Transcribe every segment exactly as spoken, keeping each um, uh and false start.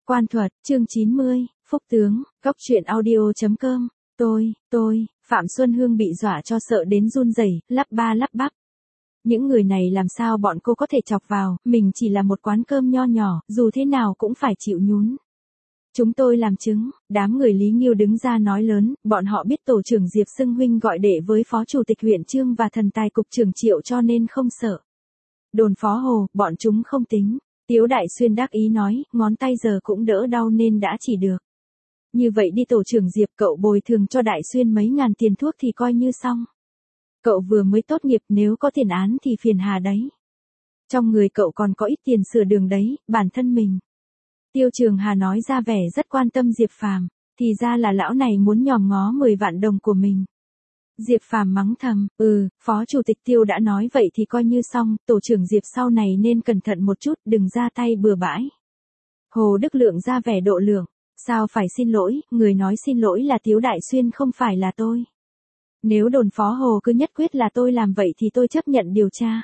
Quan thuật, chương chín mươi, Phúc tướng, góc truyện audio.com, tôi, tôi, Phạm Xuân Hương bị dọa cho sợ đến run rẩy, lắp ba lắp bắp. Những người này làm sao bọn cô có thể chọc vào, mình chỉ là một quán cơm nho nhỏ, dù thế nào cũng phải chịu nhún. Chúng tôi làm chứng, đám người Lý Nghiêu đứng ra nói lớn, bọn họ biết tổ trưởng Diệp Xưng Huynh gọi đệ với phó chủ tịch huyện Trương và thần tài cục trưởng Triệu cho nên không sợ. Đồn phó Hồ, bọn chúng không tính. Tiếu Đại Xuyên đắc ý nói, ngón tay giờ cũng đỡ đau nên đã chỉ được. Như vậy đi tổ trưởng Diệp, cậu bồi thường cho Đại Xuyên mấy ngàn tiền thuốc thì coi như xong. Cậu vừa mới tốt nghiệp, nếu có tiền án thì phiền hà đấy. Trong người cậu còn có ít tiền sửa đường đấy, bản thân mình. Tiêu Trường Hà nói ra vẻ rất quan tâm Diệp Phàm, thì ra là lão này muốn nhòm ngó mười vạn đồng của mình. Diệp Phàm mắng thầm, ừ, phó chủ tịch Tiêu đã nói vậy thì coi như xong, tổ trưởng Diệp sau này nên cẩn thận một chút, đừng ra tay bừa bãi. Hồ Đức Lượng ra vẻ độ lượng, sao phải xin lỗi, người nói xin lỗi là Tiếu Đại Xuyên không phải là tôi. Nếu đồn phó Hồ cứ nhất quyết là tôi làm vậy thì tôi chấp nhận điều tra.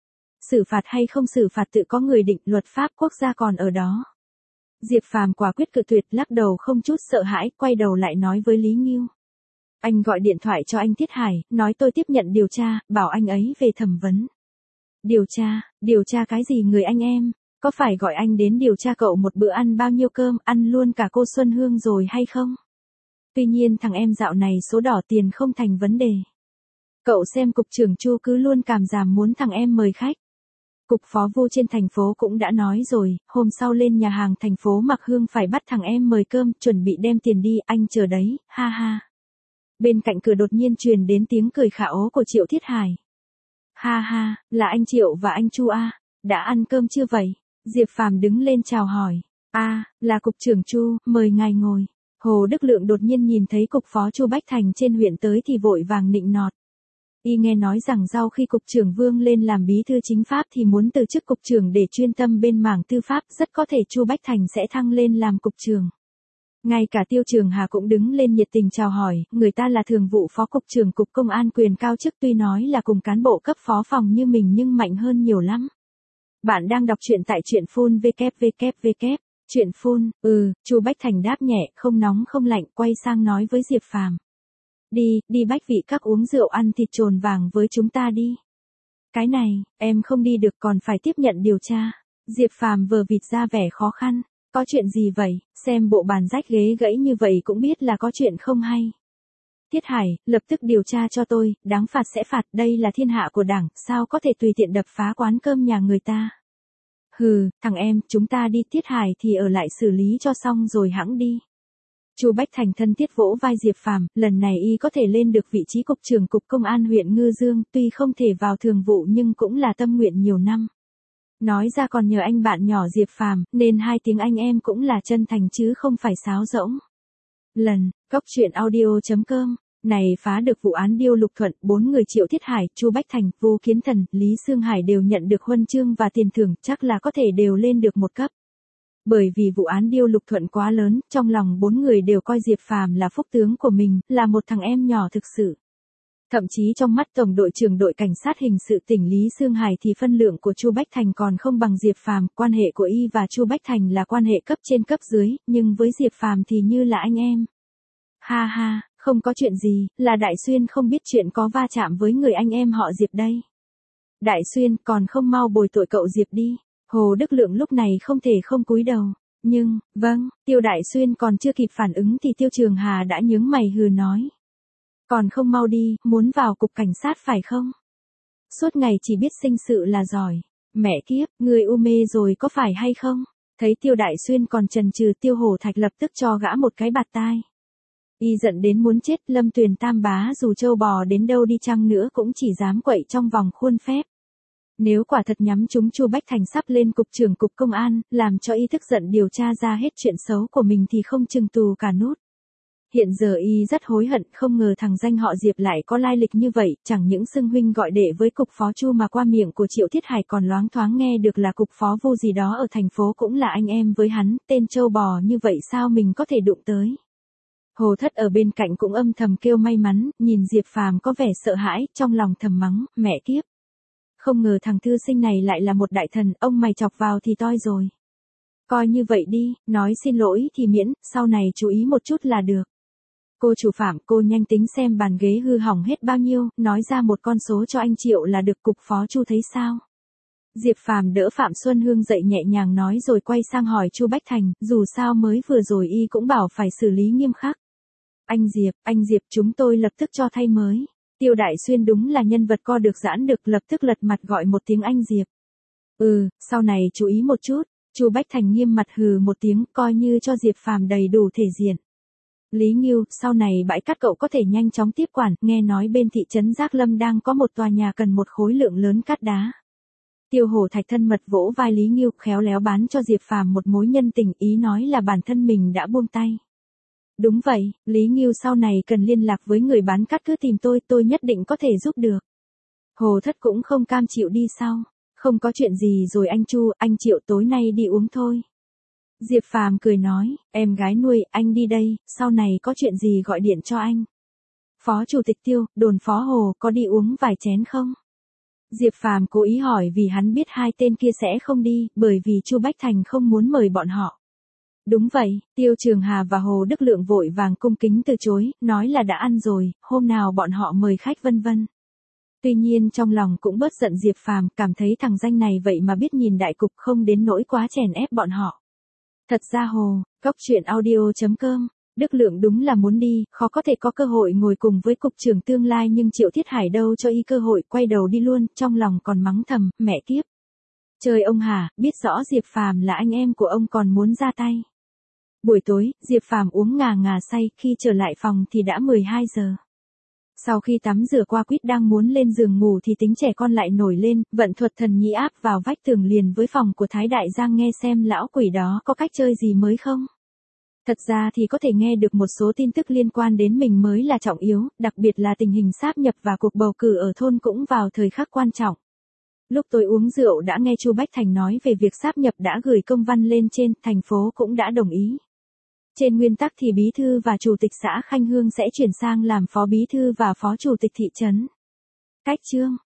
Xử phạt hay không xử phạt tự có người định, luật pháp quốc gia còn ở đó. Diệp Phàm quả quyết cự tuyệt, lắc đầu không chút sợ hãi, quay đầu lại nói với Lý Nghiêu. Anh gọi điện thoại cho anh Thiết Hải, nói tôi tiếp nhận điều tra, bảo anh ấy về thẩm vấn. Điều tra, điều tra cái gì người anh em, có phải gọi anh đến điều tra cậu một bữa ăn bao nhiêu cơm, ăn luôn cả cô Xuân Hương rồi hay không? Tuy nhiên thằng em dạo này số đỏ tiền không thành vấn đề. Cậu xem cục trưởng Chu cứ luôn càm ràm muốn thằng em mời khách. Cục phó Vu trên thành phố cũng đã nói rồi, hôm sau lên nhà hàng thành phố Mặc Hương phải bắt thằng em mời cơm, chuẩn bị đem tiền đi, anh chờ đấy, ha ha. Bên cạnh cửa đột nhiên truyền đến tiếng cười khả ố của Triệu Thiết Hải. Ha ha, là anh Triệu và anh Chu a, đã ăn cơm chưa vậy? Diệp Phàm đứng lên chào hỏi. A, là cục trưởng Chu, mời ngài ngồi. Hồ Đức Lượng đột nhiên nhìn thấy cục phó Chu Bách Thành trên huyện tới thì vội vàng nịnh nọt. Y nghe nói rằng sau khi cục trưởng Vương lên làm bí thư chính pháp thì muốn từ chức cục trưởng để chuyên tâm bên mảng tư pháp, rất có thể Chu Bách Thành sẽ thăng lên làm cục trưởng. Ngay cả Tiêu Trường Hà cũng đứng lên nhiệt tình chào hỏi, người ta là thường vụ phó cục trưởng cục công an quyền cao chức, tuy nói là cùng cán bộ cấp phó phòng như mình nhưng mạnh hơn nhiều lắm. Bạn đang đọc truyện tại truyện phun vê vê vê vê. Truyện phun, ừ, Chu Bách Thành đáp nhẹ, không nóng không lạnh, quay sang nói với Diệp Phàm. Đi, đi Bách vị các uống rượu ăn thịt trồn vàng với chúng ta đi. Cái này, em không đi được còn phải tiếp nhận điều tra. Diệp Phàm vờ vịt ra vẻ khó khăn. Có chuyện gì vậy, xem bộ bàn rách ghế gãy như vậy cũng biết là có chuyện không hay. Thiết Hải, lập tức điều tra cho tôi, đáng phạt sẽ phạt, đây là thiên hạ của đảng, sao có thể tùy tiện đập phá quán cơm nhà người ta. Hừ, thằng em, chúng ta đi. Thiết Hải thì ở lại xử lý cho xong rồi hẵng đi. Chu Bách Thành thân thiết vỗ vai Diệp Phàm, lần này y có thể lên được vị trí cục trưởng cục công an huyện Ngư Dương, tuy không thể vào thường vụ nhưng cũng là tâm nguyện nhiều năm. Nói ra còn nhờ anh bạn nhỏ Diệp Phàm, nên hai tiếng anh em cũng là chân thành chứ không phải sáo rỗng. Lần, góc truyện audio.com, này phá được vụ án Điêu Lục Thuận, bốn người Triệu Thiết Hải, Chu Bách Thành, Vu Kiến Thần, Lý Sương Hải đều nhận được huân chương và tiền thưởng, chắc là có thể đều lên được một cấp. Bởi vì vụ án Điêu Lục Thuận quá lớn, trong lòng bốn người đều coi Diệp Phàm là phúc tướng của mình, là một thằng em nhỏ thực sự. Thậm chí trong mắt Tổng đội trưởng đội cảnh sát hình sự tỉnh Lý Sương Hải thì phân lượng của Chu Bách Thành còn không bằng Diệp Phàm, quan hệ của y và Chu Bách Thành là quan hệ cấp trên cấp dưới, nhưng với Diệp Phàm thì như là anh em. Ha ha, không có chuyện gì, là Đại Xuyên không biết chuyện có va chạm với người anh em họ Diệp đây. Đại Xuyên còn không mau bồi tội cậu Diệp đi. Hồ Đức Lượng lúc này không thể không cúi đầu. Nhưng, vâng, Tiêu Đại Xuyên còn chưa kịp phản ứng thì Tiêu Trường Hà đã nhướng mày hừ nói. Còn không mau đi, muốn vào cục cảnh sát phải không? Suốt ngày chỉ biết sinh sự là giỏi. Mẹ kiếp, người u mê rồi có phải hay không? Thấy Tiêu Đại Xuyên còn chần chừ, Tiêu Hổ Thạch lập tức cho gã một cái bạt tai. Y giận đến muốn chết, Lâm Tuyền Tam bá dù trâu bò đến đâu đi chăng nữa cũng chỉ dám quậy trong vòng khuôn phép. Nếu quả thật nhắm trúng Chu Bách Thành sắp lên cục trưởng cục công an, làm cho y tức giận điều tra ra hết chuyện xấu của mình thì không chừng tù cả nút. Hiện giờ y rất hối hận, không ngờ thằng danh họ Diệp lại có lai lịch như vậy, chẳng những xưng huynh gọi đệ với cục phó Chu mà qua miệng của Triệu Thiết Hải còn loáng thoáng nghe được là cục phó Vu gì đó ở thành phố cũng là anh em với hắn, tên trâu bò như vậy sao mình có thể đụng tới. Hồ Thất ở bên cạnh cũng âm thầm kêu may mắn, nhìn Diệp Phàm có vẻ sợ hãi, trong lòng thầm mắng, mẹ kiếp. Không ngờ thằng thư sinh này lại là một đại thần, ông mày chọc vào thì toi rồi. Coi như vậy đi, nói xin lỗi thì miễn, sau này chú ý một chút là được. Cô chủ Phạm, cô nhanh tính xem bàn ghế hư hỏng hết bao nhiêu, nói ra một con số cho anh Triệu là được. Cục phó Chu thấy sao? Diệp Phàm đỡ Phạm Xuân Hương dậy nhẹ nhàng nói rồi quay sang hỏi Chu Bách Thành, dù sao mới vừa rồi y cũng bảo phải xử lý nghiêm khắc. Anh Diệp, anh Diệp chúng tôi lập tức cho thay mới. Tiêu Đại Xuyên đúng là nhân vật co được giãn được, lập tức lật mặt gọi một tiếng anh Diệp. Ừ, sau này chú ý một chút. Chu Bách Thành nghiêm mặt hừ một tiếng, coi như cho Diệp Phàm đầy đủ thể diện. Lý Ngưu, sau này bãi cát cậu có thể nhanh chóng tiếp quản, nghe nói bên thị trấn Giác Lâm đang có một tòa nhà cần một khối lượng lớn cát đá. Tiêu Hổ Thạch thân mật vỗ vai Lý Ngưu, khéo léo bán cho Diệp Phàm một mối nhân tình, ý nói là bản thân mình đã buông tay. Đúng vậy, Lý Ngưu sau này cần liên lạc với người bán cát cứ tìm tôi, tôi nhất định có thể giúp được. Hồ Thất cũng không cam chịu đi sau. Không có chuyện gì rồi anh Chu, anh Triệu tối nay đi uống thôi. Diệp Phàm cười nói, em gái nuôi, anh đi đây, sau này có chuyện gì gọi điện cho anh. Phó Chủ tịch Tiêu, đồn Phó Hồ, có đi uống vài chén không? Diệp Phàm cố ý hỏi vì hắn biết hai tên kia sẽ không đi, bởi vì Chu Bách Thành không muốn mời bọn họ. Đúng vậy, Tiêu Trường Hà và Hồ Đức Lượng vội vàng cung kính từ chối, nói là đã ăn rồi, hôm nào bọn họ mời khách vân vân. Tuy nhiên trong lòng cũng bớt giận Diệp Phàm, cảm thấy thằng danh này vậy mà biết nhìn đại cục, không đến nỗi quá chèn ép bọn họ. Thật ra Hồ, cốc truyện audio chấm com, Đức Lượng đúng là muốn đi, khó có thể có cơ hội ngồi cùng với cục trưởng tương lai, nhưng Triệu Thiết Hải đâu cho y cơ hội, quay đầu đi luôn, trong lòng còn mắng thầm, mẹ kiếp. Trời ông hả, biết rõ Diệp Phàm là anh em của ông còn muốn ra tay. Buổi tối, Diệp Phàm uống ngà ngà say, khi trở lại phòng thì đã mười hai giờ. Sau khi tắm rửa qua quýt đang muốn lên giường ngủ thì tính trẻ con lại nổi lên, vận thuật thần nhĩ áp vào vách tường liền với phòng của Thái Đại Giang nghe xem lão quỷ đó có cách chơi gì mới không. Thật ra thì có thể nghe được một số tin tức liên quan đến mình mới là trọng yếu, đặc biệt là tình hình sáp nhập và cuộc bầu cử ở thôn cũng vào thời khắc quan trọng. Lúc tôi uống rượu đã nghe Chu Bách Thành nói về việc sáp nhập, đã gửi công văn lên trên, thành phố cũng đã đồng ý. Trên nguyên tắc thì bí thư và chủ tịch xã Khanh Hương sẽ chuyển sang làm phó bí thư và phó chủ tịch thị trấn. Cách chương